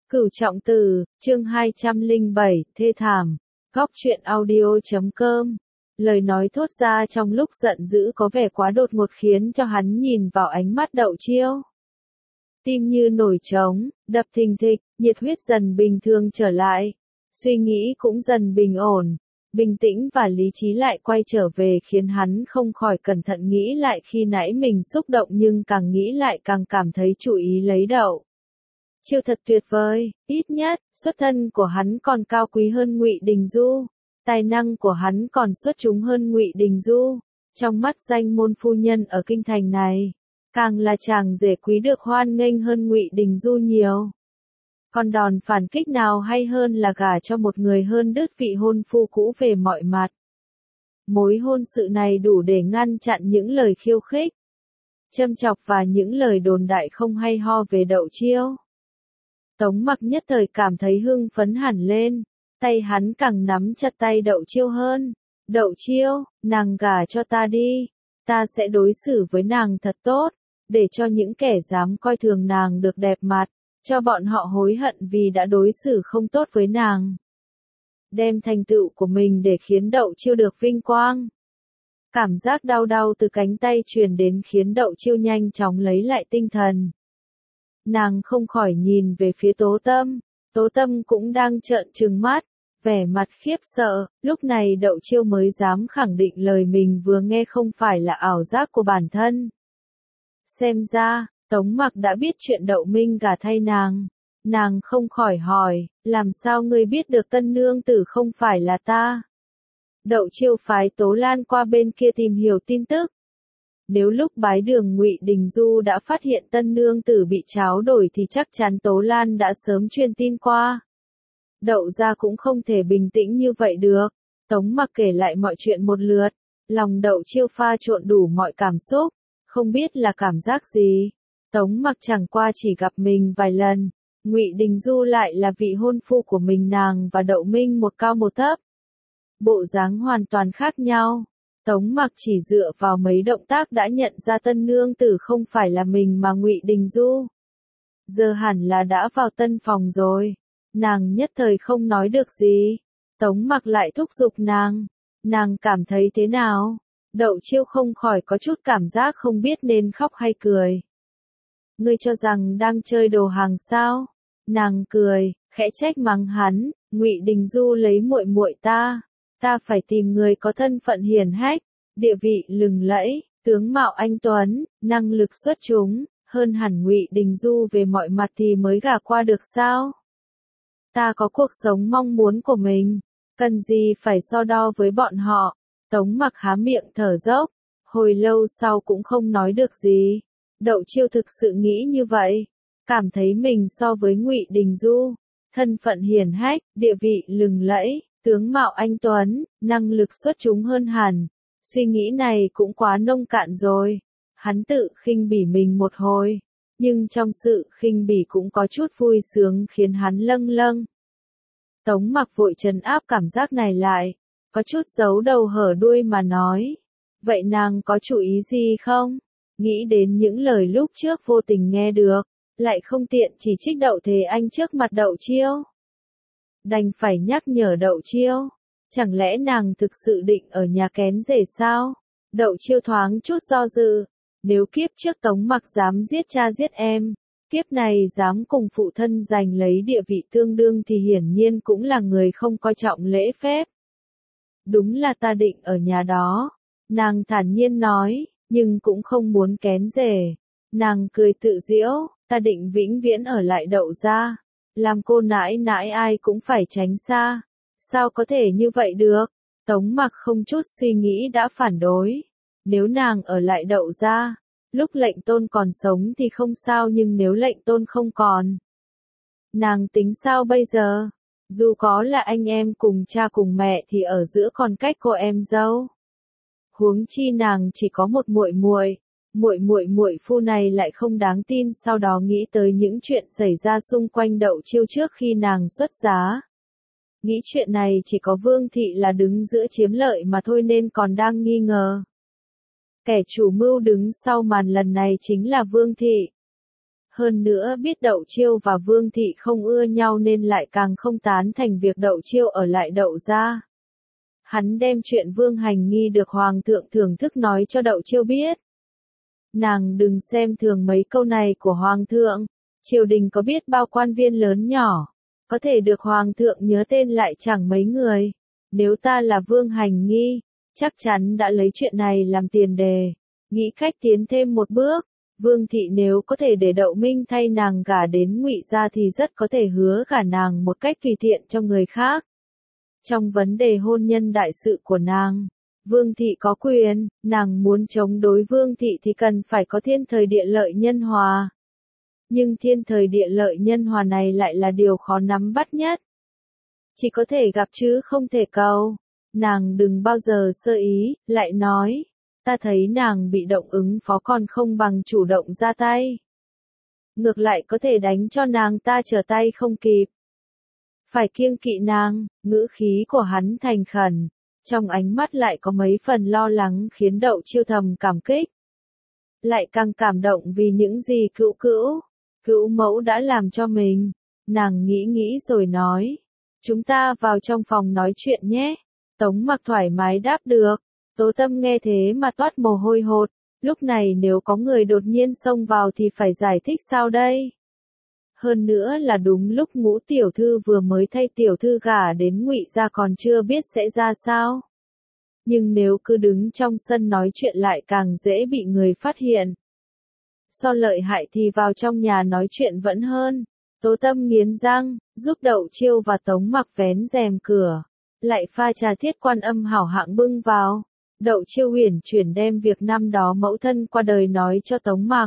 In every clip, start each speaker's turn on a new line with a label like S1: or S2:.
S1: Cửu Trọng Tử, chương 207, thê thảm. Góc truyện audio.com. Lời nói thốt ra trong lúc giận dữ có vẻ quá đột ngột khiến cho hắn nhìn vào ánh mắt Đậu Chiêu. Tim như nổi trống, đập thình thịch, nhiệt huyết dần bình thường trở lại. Suy nghĩ cũng dần bình ổn, bình tĩnh và lý trí lại quay trở về khiến hắn không khỏi cẩn thận nghĩ lại khi nãy mình xúc động nhưng càng nghĩ lại càng cảm thấy chủ ý lấy Đậu Chiêu thật tuyệt vời, ít nhất, xuất thân của hắn còn cao quý hơn Ngụy Đình Du, tài năng của hắn còn xuất chúng hơn Ngụy Đình Du, trong mắt danh môn phu nhân ở kinh thành này, càng là chàng rể quý được hoan nghênh hơn Ngụy Đình Du nhiều. Còn đòn phản kích nào hay hơn là gả cho một người hơn đứt vị hôn phu cũ về mọi mặt. Mối hôn sự này đủ để ngăn chặn những lời khiêu khích, châm chọc và những lời đồn đại không hay ho về Đậu Chiêu. Tống Mặc nhất thời cảm thấy hưng phấn hẳn lên, tay hắn càng nắm chặt tay Đậu Chiêu hơn. Đậu Chiêu, nàng gả cho ta đi, ta sẽ đối xử với nàng thật tốt, để cho những kẻ dám coi thường nàng được đẹp mặt, cho bọn họ hối hận vì đã đối xử không tốt với nàng. Đem thành tựu của mình để khiến Đậu Chiêu được vinh quang. Cảm giác đau đau từ cánh tay truyền đến khiến Đậu Chiêu nhanh chóng lấy lại tinh thần. Nàng không khỏi nhìn về phía Tố Tâm, Tố Tâm cũng đang trợn trừng mắt, vẻ mặt khiếp sợ, lúc này Đậu Chiêu mới dám khẳng định lời mình vừa nghe không phải là ảo giác của bản thân. Xem ra, Tống Mặc đã biết chuyện Đậu Minh gả thay nàng không khỏi hỏi, làm sao ngươi biết được tân nương tử không phải là ta? Đậu Chiêu phái Tố Lan qua bên kia tìm hiểu tin tức. Nếu lúc bái đường Ngụy Đình Du đã phát hiện tân nương tử bị tráo đổi thì chắc chắn Tố Lan đã sớm truyền tin qua. Đậu gia cũng không thể bình tĩnh như vậy được. Tống Mặc kể lại mọi chuyện một lượt, lòng Đậu Chiêu pha trộn đủ mọi cảm xúc, không biết là cảm giác gì. Tống Mặc chẳng qua chỉ gặp mình vài lần, Ngụy Đình Du lại là vị hôn phu của mình, nàng và Đậu Minh một cao một thấp, bộ dáng hoàn toàn khác nhau. Tống Mặc chỉ dựa vào mấy động tác đã nhận ra tân nương tử không phải là mình mà Ngụy Đình Du. Giờ hẳn là đã vào tân phòng rồi. Nàng nhất thời không nói được gì. Tống Mặc lại thúc giục nàng cảm thấy thế nào? Đậu Chiêu không khỏi có chút cảm giác không biết nên khóc hay cười. Ngươi cho rằng đang chơi đồ hàng sao? Nàng cười, khẽ trách mắng hắn, Ngụy Đình Du lấy muội muội ta phải tìm người có thân phận hiển hách, địa vị lừng lẫy, tướng mạo anh tuấn, năng lực xuất chúng, hơn hẳn Ngụy Đình Du về mọi mặt thì mới gả qua được sao? Ta có cuộc sống mong muốn của mình, cần gì phải so đo với bọn họ? Tống Mặc há miệng thở dốc, hồi lâu sau cũng không nói được gì. Đậu Chiêu thực sự nghĩ như vậy, cảm thấy mình so với Ngụy Đình Du, thân phận hiển hách, địa vị lừng lẫy, tướng mạo anh tuấn, năng lực xuất chúng hơn hẳn. Suy nghĩ này cũng quá nông cạn rồi. Hắn tự khinh bỉ mình một hồi, nhưng trong sự khinh bỉ cũng có chút vui sướng khiến hắn lâng lâng. Tống Mặc vội trấn áp cảm giác này lại, có chút giấu đầu hở đuôi mà nói. Vậy nàng có chủ ý gì không? Nghĩ đến những lời lúc trước vô tình nghe được, lại không tiện chỉ trích Đậu Thế Anh trước mặt Đậu Chiêu. Đành phải nhắc nhở Đậu Chiêu, chẳng lẽ nàng thực sự định ở nhà kén rể sao? Đậu Chiêu thoáng chút do dự, nếu kiếp trước Tống Mặc dám giết cha giết em, kiếp này dám cùng phụ thân giành lấy địa vị tương đương thì hiển nhiên cũng là người không coi trọng lễ phép. Đúng là ta định ở nhà đó, nàng thản nhiên nói, nhưng cũng không muốn kén rể. Nàng cười tự giễu, ta định vĩnh viễn ở lại Đậu gia, làm cô nãi nãi ai cũng phải tránh xa. Sao có thể như vậy được? Tống Mặc không chút suy nghĩ đã phản đối. Nếu nàng ở lại Đậu gia, lúc lệnh tôn còn sống thì không sao, nhưng nếu lệnh tôn không còn, nàng tính sao bây giờ? Dù có là anh em cùng cha cùng mẹ thì ở giữa còn cách cô em dâu. Huống chi nàng chỉ có một muội muội phu này lại không đáng tin. Sau đó nghĩ tới những chuyện xảy ra xung quanh Đậu Chiêu trước khi nàng xuất giá. Nghĩ chuyện này chỉ có Vương Thị là đứng giữa chiếm lợi mà thôi nên còn đang nghi ngờ. Kẻ chủ mưu đứng sau màn lần này chính là Vương Thị. Hơn nữa biết Đậu Chiêu và Vương Thị không ưa nhau nên lại càng không tán thành việc Đậu Chiêu ở lại Đậu gia. Hắn đem chuyện Vương Hành Nghi được Hoàng thượng thưởng thức nói cho Đậu Chiêu biết. Nàng đừng xem thường mấy câu này của Hoàng thượng, triều đình có biết bao quan viên lớn nhỏ, có thể được Hoàng thượng nhớ tên lại chẳng mấy người. Nếu ta là Vương Hành Nghi, chắc chắn đã lấy chuyện này làm tiền đề, nghĩ cách tiến thêm một bước. Vương Thị nếu có thể để Đậu Minh thay nàng gả đến Ngụy gia thì rất có thể hứa gả nàng một cách tùy tiện cho người khác. Trong vấn đề hôn nhân đại sự của nàng, Vương Thị có quyền, nàng muốn chống đối Vương Thị thì cần phải có thiên thời địa lợi nhân hòa. Nhưng thiên thời địa lợi nhân hòa này lại là điều khó nắm bắt nhất. Chỉ có thể gặp chứ không thể cầu. Nàng đừng bao giờ sơ ý, lại nói. Ta thấy nàng bị động ứng phó còn không bằng chủ động ra tay. Ngược lại có thể đánh cho nàng ta trở tay không kịp. Phải kiêng kỵ nàng, ngữ khí của hắn thành khẩn. Trong ánh mắt lại có mấy phần lo lắng khiến Đậu Chiêu thầm cảm kích. Lại càng cảm động vì những gì cữu mẫu đã làm cho mình. Nàng nghĩ rồi nói. Chúng ta vào trong phòng nói chuyện nhé. Tống Mặc thoải mái đáp được. Tố Tâm nghe thế mà toát mồ hôi hột. Lúc này nếu có người đột nhiên xông vào thì phải giải thích sao đây? Hơn nữa là đúng lúc Ngũ tiểu thư vừa mới thay tiểu thư gả đến Ngụy gia còn chưa biết sẽ ra sao. Nhưng nếu cứ đứng trong sân nói chuyện lại càng dễ bị người phát hiện. So lợi hại thì vào trong nhà nói chuyện vẫn hơn. Tố Tâm nghiến răng, giúp Đậu Chiêu và Tống Mặc vén rèm cửa. Lại pha trà Thiết Quan Âm hảo hạng bưng vào. Đậu Chiêu uyển chuyển đem việc năm đó mẫu thân qua đời nói cho Tống Mặc.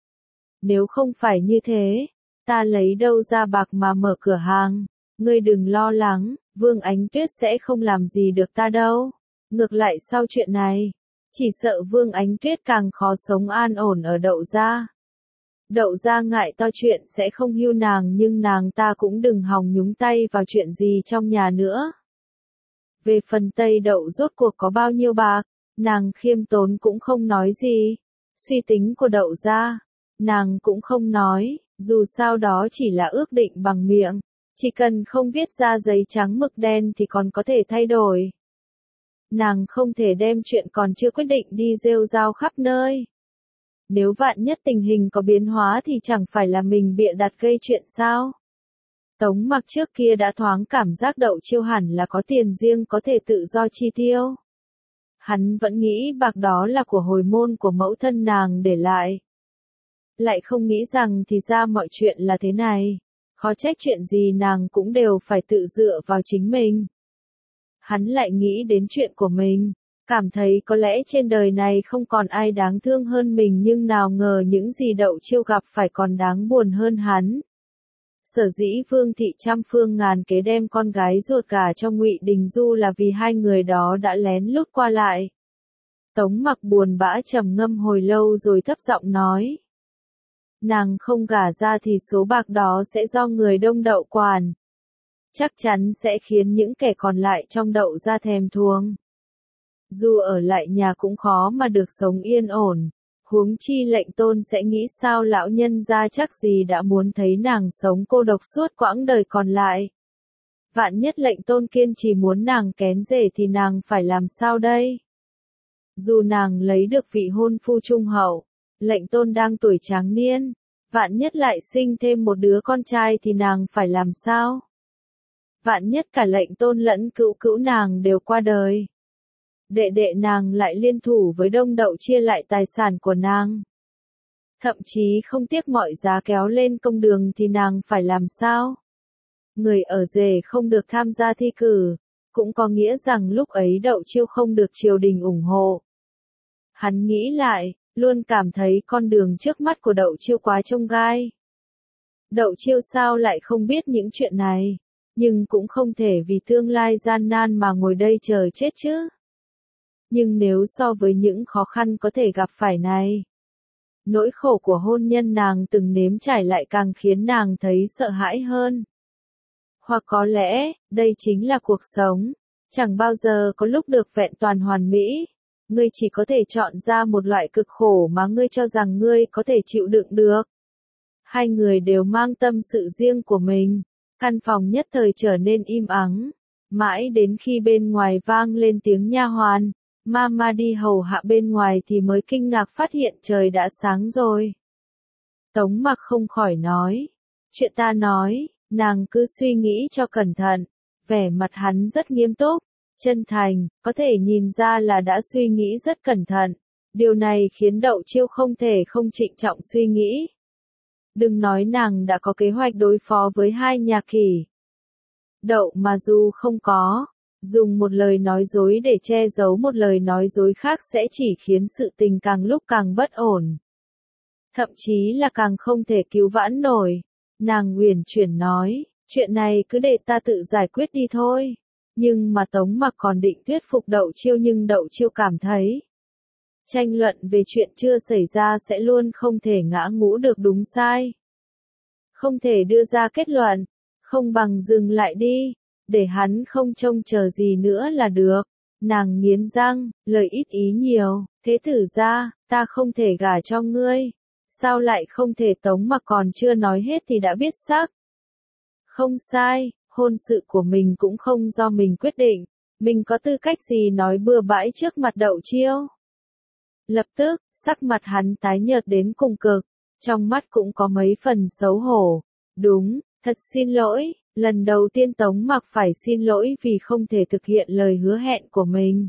S1: Nếu không phải như thế, ta lấy đâu ra bạc mà mở cửa hàng. Ngươi đừng lo lắng, Vương Ánh Tuyết sẽ không làm gì được ta đâu. Ngược lại sau chuyện này, chỉ sợ Vương Ánh Tuyết càng khó sống an ổn ở Đậu gia. Đậu gia ngại to chuyện sẽ không hưu nàng nhưng nàng ta cũng đừng hòng nhúng tay vào chuyện gì trong nhà nữa. Về phần Tây Đậu rốt cuộc có bao nhiêu bạc, nàng khiêm tốn cũng không nói gì. Suy tính của Đậu gia, nàng cũng không nói, dù sao đó chỉ là ước định bằng miệng. Chỉ cần không viết ra giấy trắng mực đen thì còn có thể thay đổi. Nàng không thể đem chuyện còn chưa quyết định đi rêu rao khắp nơi. Nếu vạn nhất tình hình có biến hóa thì chẳng phải là mình bịa đặt gây chuyện sao? Tống Mặc trước kia đã thoáng cảm giác Đậu Chiêu hẳn là có tiền riêng có thể tự do chi tiêu. Hắn vẫn nghĩ bạc đó là của hồi môn của mẫu thân nàng để lại. Lại không nghĩ rằng thì ra mọi chuyện là thế này. Khó trách chuyện gì nàng cũng đều phải tự dựa vào chính mình. Hắn lại nghĩ đến chuyện của mình. Cảm thấy có lẽ trên đời này không còn ai đáng thương hơn mình nhưng nào ngờ những gì Đậu Chiêu gặp phải còn đáng buồn hơn hắn. Sở dĩ Vương Thị trăm phương ngàn kế đem con gái ruột gả cho Ngụy Đình Du là vì hai người đó đã lén lút qua lại. Tống Mặc buồn bã trầm ngâm hồi lâu rồi thấp giọng nói. Nàng không gả ra thì số bạc đó sẽ do người Đông Đậu quản. Chắc chắn sẽ khiến những kẻ còn lại trong Đậu gia thèm thuồng. Dù ở lại nhà cũng khó mà được sống yên ổn. Huống chi Lệnh Tôn sẽ nghĩ sao lão nhân gia chắc gì đã muốn thấy nàng sống cô độc suốt quãng đời còn lại. Vạn nhất Lệnh Tôn kiên trì muốn nàng kén rể thì nàng phải làm sao đây? Dù nàng lấy được vị hôn phu trung hậu, Lệnh Tôn đang tuổi tráng niên, vạn nhất lại sinh thêm một đứa con trai thì nàng phải làm sao? Vạn nhất cả Lệnh Tôn lẫn cữu nàng đều qua đời. Đệ đệ nàng lại liên thủ với Đông Đậu chia lại tài sản của nàng. Thậm chí không tiếc mọi giá kéo lên công đường thì nàng phải làm sao? Người ở rể không được tham gia thi cử, cũng có nghĩa rằng lúc ấy Đậu Chiêu không được triều đình ủng hộ. Hắn nghĩ lại, luôn cảm thấy con đường trước mắt của Đậu Chiêu quá chông gai. Đậu Chiêu sao lại không biết những chuyện này, nhưng cũng không thể vì tương lai gian nan mà ngồi đây chờ chết chứ. Nhưng nếu so với những khó khăn có thể gặp phải này, nỗi khổ của hôn nhân nàng từng nếm trải lại càng khiến nàng thấy sợ hãi hơn. Hoặc có lẽ, đây chính là cuộc sống, chẳng bao giờ có lúc được vẹn toàn hoàn mỹ. Ngươi chỉ có thể chọn ra một loại cực khổ mà ngươi cho rằng ngươi có thể chịu đựng được. Hai người đều mang tâm sự riêng của mình. Căn phòng nhất thời trở nên im ắng. Mãi đến khi bên ngoài vang lên tiếng nha hoàn, Mama đi hầu hạ bên ngoài thì mới kinh ngạc phát hiện trời đã sáng rồi. Tống Mặc không khỏi nói. Chuyện ta nói, nàng cứ suy nghĩ cho cẩn thận. Vẻ mặt hắn rất nghiêm túc, chân thành, có thể nhìn ra là đã suy nghĩ rất cẩn thận. Điều này khiến Đậu Chiêu không thể không trịnh trọng suy nghĩ. Đừng nói nàng đã có kế hoạch đối phó với hai nhà Kỷ. Đậu mà dù không có, dùng một lời nói dối để che giấu một lời nói dối khác sẽ chỉ khiến sự tình càng lúc càng bất ổn. Thậm chí là càng không thể cứu vãn nổi. Nàng uyển chuyển nói, chuyện này cứ để ta tự giải quyết đi thôi. Nhưng mà Tống Mặc còn định thuyết phục Đậu Chiêu nhưng Đậu Chiêu cảm thấy tranh luận về chuyện chưa xảy ra sẽ luôn không thể ngã ngũ được đúng sai. Không thể đưa ra kết luận, không bằng dừng lại đi, để hắn không trông chờ gì nữa là được. Nàng nghiến răng, lời ít ý nhiều, thế tử ra, ta không thể gả cho ngươi. Sao lại không thể? Tống Mặc còn chưa nói hết thì đã biết xác. Không sai, hôn sự của mình cũng không do mình quyết định, mình có tư cách gì nói bừa bãi trước mặt Đậu Chiêu. Lập tức, sắc mặt hắn tái nhợt đến cùng cực, trong mắt cũng có mấy phần xấu hổ. Đúng, thật xin lỗi, lần đầu tiên Tống Mặc phải xin lỗi vì không thể thực hiện lời hứa hẹn của mình.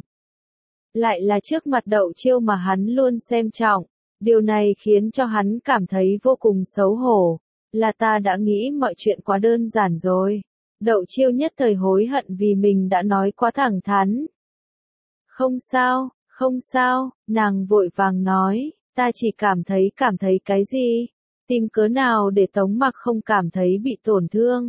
S1: Lại là trước mặt Đậu Chiêu mà hắn luôn xem trọng, điều này khiến cho hắn cảm thấy vô cùng xấu hổ. Là ta đã nghĩ mọi chuyện quá đơn giản rồi. Đậu Chiêu nhất thời hối hận vì mình đã nói quá thẳng thắn. Không sao, không sao, nàng vội vàng nói, ta chỉ cảm thấy cái gì? Tìm cớ nào để Tống Mặc không cảm thấy bị tổn thương?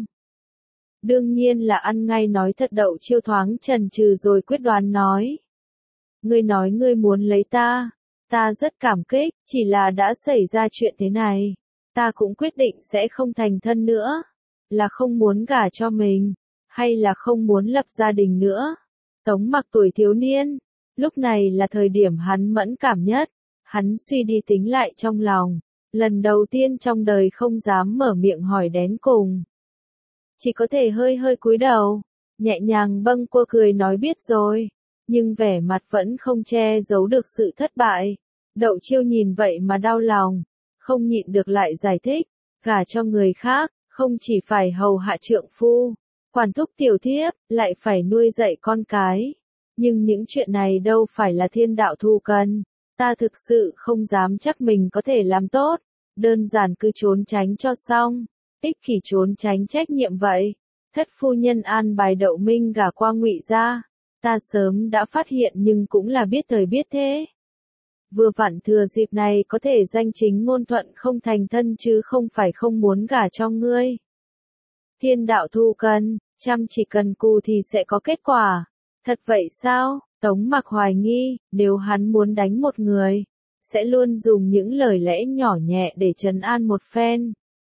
S1: Đương nhiên là ăn ngay nói thật. Đậu Chiêu thoáng chần chừ rồi quyết đoán nói. Ngươi nói ngươi muốn lấy ta rất cảm kích, chỉ là đã xảy ra chuyện thế này. Ta cũng quyết định sẽ không thành thân nữa. Là không muốn gả cho mình, hay là không muốn lập gia đình nữa? Tống Mặc tuổi thiếu niên, lúc này là thời điểm hắn mẫn cảm nhất. Hắn suy đi tính lại trong lòng, lần đầu tiên trong đời không dám mở miệng hỏi đến cùng. Chỉ có thể hơi hơi cúi đầu, nhẹ nhàng bâng quơ cười nói biết rồi, nhưng vẻ mặt vẫn không che giấu được sự thất bại. Đậu Chiêu nhìn vậy mà đau lòng, không nhịn được lại giải thích, gả cho người khác, không chỉ phải hầu hạ trượng phu, quản thúc tiểu thiếp, lại phải nuôi dạy con cái. Nhưng những chuyện này đâu phải là thiên đạo thu cần, ta thực sự không dám chắc mình có thể làm tốt, đơn giản cứ trốn tránh cho xong, ích kỷ trốn tránh trách nhiệm vậy. Thất phu nhân an bài Đậu Minh gả qua Ngụy gia, ta sớm đã phát hiện nhưng cũng là biết thời biết thế. Vừa vặn thừa dịp này có thể danh chính ngôn thuận không thành thân chứ không phải không muốn gả cho ngươi. Thiên đạo thu cần, chăm chỉ cần cù thì sẽ có kết quả. Thật vậy sao? Tống Mặc hoài nghi, nếu hắn muốn đánh một người, sẽ luôn dùng những lời lẽ nhỏ nhẹ để trấn an một phen.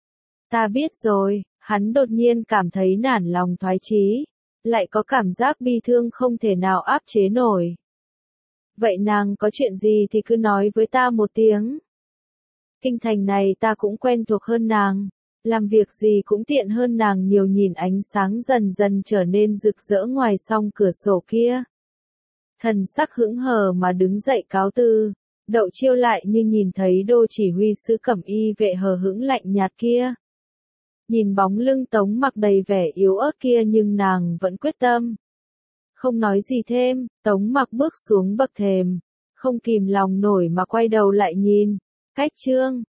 S1: Ta biết rồi, hắn đột nhiên cảm thấy nản lòng thoái chí, lại có cảm giác bi thương không thể nào áp chế nổi. Vậy nàng có chuyện gì thì cứ nói với ta một tiếng. Kinh thành này ta cũng quen thuộc hơn nàng, làm việc gì cũng tiện hơn nàng nhiều. Nhìn ánh sáng dần dần trở nên rực rỡ ngoài song cửa sổ kia. Thần sắc hững hờ mà đứng dậy cáo từ. Đậu Chiêu lại như nhìn thấy đô chỉ huy sứ cẩm y vệ hờ hững lạnh nhạt kia. Nhìn bóng lưng Tống Mặc đầy vẻ yếu ớt kia nhưng nàng vẫn quyết tâm. Không nói gì thêm, Tống Mặc bước xuống bậc thềm, không kìm lòng nổi mà quay đầu lại nhìn. Cách chương